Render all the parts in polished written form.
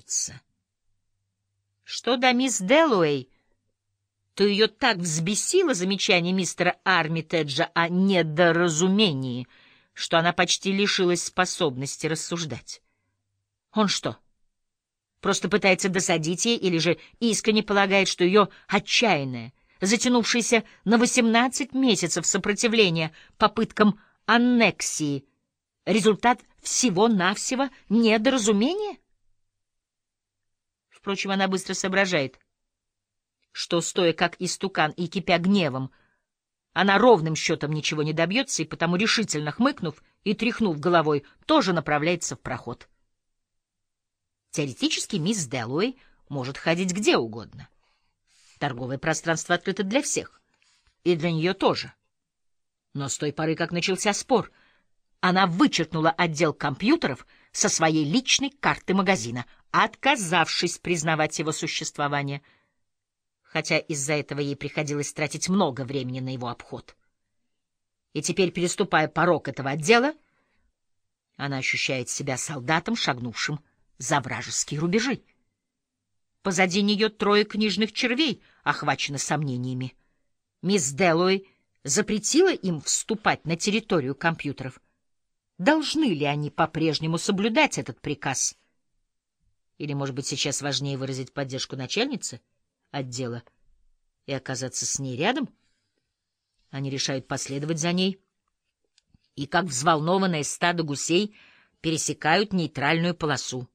кажется. Что до мисс Дэллоуэй, то ее так взбесило замечание мистера Армитеджа о недоразумении, что она почти лишилась способности рассуждать. Он что, просто пытается досадить ей или же искренне полагает, что ее отчаянное, затянувшееся на 18 месяцев сопротивление попыткам аннексии — результат всего-навсего недоразумения? Впрочем, она быстро соображает, что, стоя как истукан и кипя гневом, она ровным счетом ничего не добьется, и потому, решительно хмыкнув и тряхнув головой, тоже направляется в проход. Теоретически мисс Дэллоуэй может ходить где угодно. Торговое пространство открыто для всех, и для нее тоже. Но с той поры, как начался спор, она вычеркнула отдел компьютеров со своей личной карты магазина, отказавшись признавать его существование, хотя из-за этого ей приходилось тратить много времени на его обход. И теперь, переступая порог этого отдела, она ощущает себя солдатом, шагнувшим за вражеские рубежи. Позади нее трое книжных червей охвачены сомнениями. Мисс Дэллоуэй запретила им вступать на территорию компьютеров. Должны ли они по-прежнему соблюдать этот приказ? Или, может быть, сейчас важнее выразить поддержку начальницы отдела и оказаться с ней рядом? Они решают последовать за ней и, как взволнованное стадо гусей, пересекают нейтральную полосу.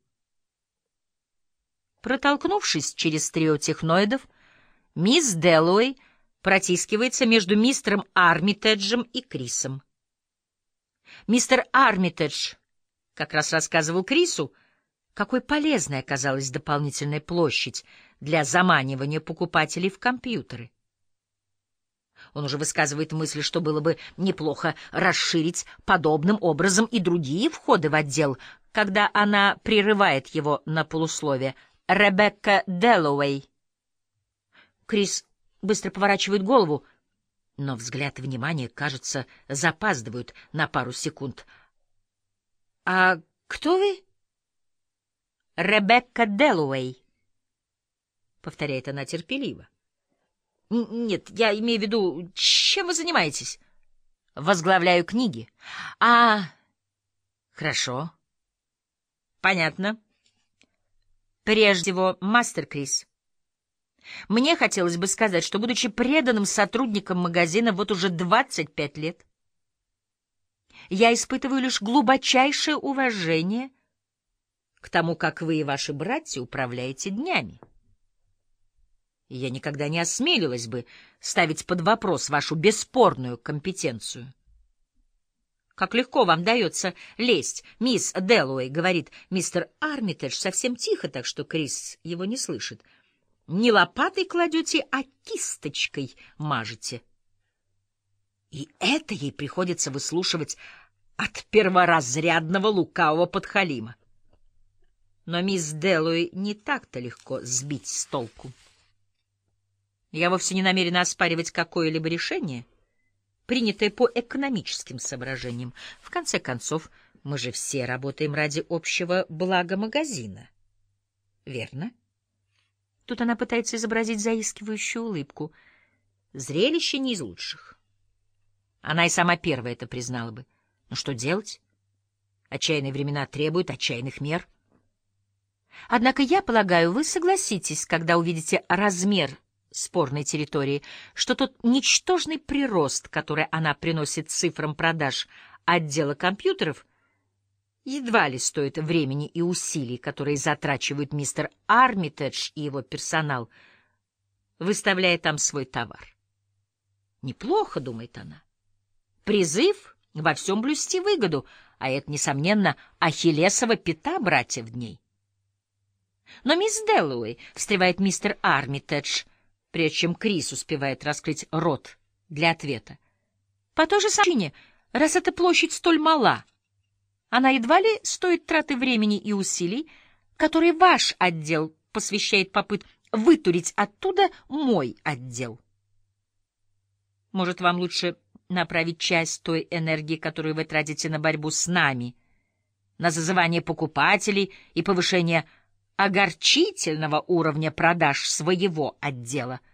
Протолкнувшись через трио техноидов, мисс Дэллоуэй протискивается между мистером Армитеджем и Крисом. Мистер Армитедж как раз рассказывал Крису, какой полезной оказалась дополнительная площадь для заманивания покупателей в компьютеры. Он уже высказывает мысль, что было бы неплохо расширить подобным образом и другие входы в отдел, когда она прерывает его на полусловие. «Ребекка Дэллоуэй». Крис быстро поворачивает голову, но взгляд и внимание, кажется, запаздывают на пару секунд. «А кто вы?» «Ребекка Дэллоуэй», — повторяет она терпеливо. «Нет, я имею в виду, чем вы занимаетесь?» «Возглавляю книги». Хорошо. Понятно. Прежде всего, мастер Крис, мне хотелось бы сказать, что, будучи преданным сотрудником магазина вот уже 25 лет, я испытываю лишь глубочайшее уважение к тому, как вы и ваши братья управляете днями. Я никогда не осмелилась бы ставить под вопрос вашу бесспорную компетенцию. «Как легко вам дается лезть, мисс Дэллоуэй», — говорит мистер Армитедж совсем тихо, так что Крис его не слышит. «Не лопатой кладете, а кисточкой мажете». И это ей приходится выслушивать от перворазрядного лукавого подхалима. Но мисс Дэллоуэй не так-то легко сбить с толку. Я вовсе не намерена оспаривать какое-либо решение, принятое по экономическим соображениям. В конце концов, мы же все работаем ради общего блага магазина. Верно? Тут она пытается изобразить заискивающую улыбку. Зрелище не из лучших. Она и сама первая это признала бы. Но что делать? Отчаянные времена требуют отчаянных мер. Однако, я полагаю, вы согласитесь, когда увидите размер спорной территории, что тот ничтожный прирост, который она приносит цифрам продаж отдела компьютеров, едва ли стоит времени и усилий, которые затрачивают мистер Армитедж и его персонал, выставляя там свой товар. Неплохо, думает она. Призыв во всем блюсти выгоду, а это, несомненно, ахиллесова пята братьев дней. Но мисс Дэллоуэй, встревает мистер Армитедж, прежде чем Крис успевает раскрыть рот для ответа. По той же причине, раз эта площадь столь мала, она едва ли стоит траты времени и усилий, которые ваш отдел посвящает попыткам вытурить оттуда мой отдел. Может, вам лучше направить часть той энергии, которую вы тратите на борьбу с нами, на зазывание покупателей и повышение огорчительного уровня продаж своего отдела.